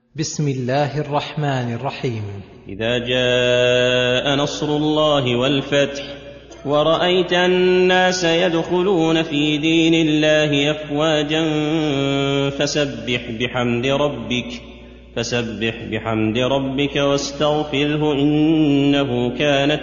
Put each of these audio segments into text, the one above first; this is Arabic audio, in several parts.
بسم الله الرحمن الرحيم. إذا جاء نصر الله والفتح ورأيت الناس يدخلون في دين الله أفواجا فسبح بحمد ربك واستغفره إنه كان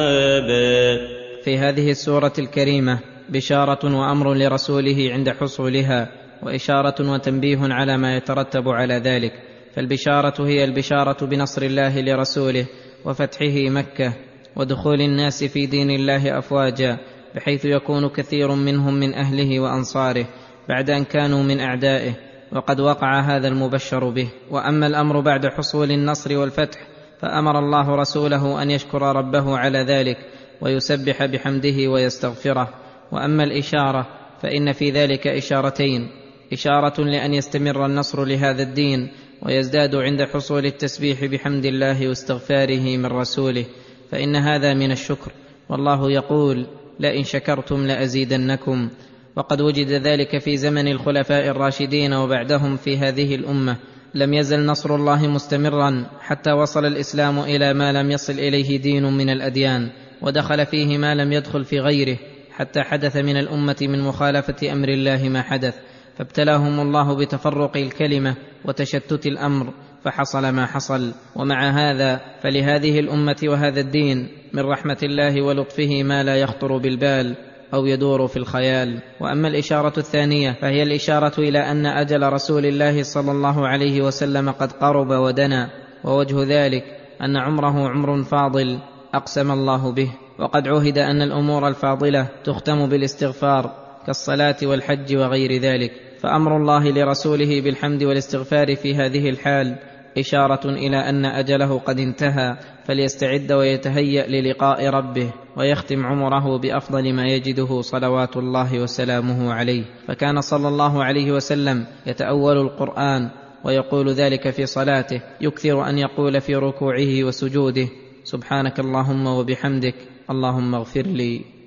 توابا. في هذه السورة الكريمة بشارة وأمر لرسوله عند حصولها، وإشارة وتنبيه على ما يترتب على ذلك. فالبشارة هي البشارة بنصر الله لرسوله وفتحه مكة ودخول الناس في دين الله أفواجا، بحيث يكون كثير منهم من أهله وأنصاره بعد أن كانوا من أعدائه، وقد وقع هذا المبشر به. وأما الأمر بعد حصول النصر والفتح فأمر الله رسوله أن يشكر ربه على ذلك ويسبح بحمده ويستغفره. وأما الإشارة فإن في ذلك إشارتين: إشارة لأن يستمر النصر لهذا الدين ويزداد عند حصول التسبيح بحمد الله واستغفاره من رسوله، فإن هذا من الشكر، والله يقول: لئن شكرتم لأزيدنكم. وقد وجد ذلك في زمن الخلفاء الراشدين وبعدهم في هذه الأمة. لم يزل نصر الله مستمرا حتى وصل الإسلام إلى ما لم يصل إليه دين من الأديان، ودخل فيه ما لم يدخل في غيره، حتى حدث من الأمة من مخالفة أمر الله ما حدث، فابتلاهم الله بتفرق الكلمة وتشتت الأمر، فحصل ما حصل. ومع هذا فلهذه الأمة وهذا الدين من رحمة الله ولطفه ما لا يخطر بالبال أو يدور في الخيال. وأما الإشارة الثانية فهي الإشارة إلى أن أجل رسول الله صلى الله عليه وسلم قد قرب ودنا، ووجه ذلك أن عمره عمر فاضل أقسم الله به، وقد عهد أن الأمور الفاضلة تختم بالاستغفار كالصلاة والحج وغير ذلك. فأمر الله لرسوله بالحمد والاستغفار في هذه الحال إشارة إلى أن أجله قد انتهى، فليستعد ويتهيأ للقاء ربه ويختم عمره بأفضل ما يجده صلوات الله وسلامه عليه. فكان صلى الله عليه وسلم يتأول القرآن ويقول ذلك في صلاته، يكثر أن يقول في ركوعه وسجوده: سبحانك اللهم وبحمدك اللهم اغفر لي.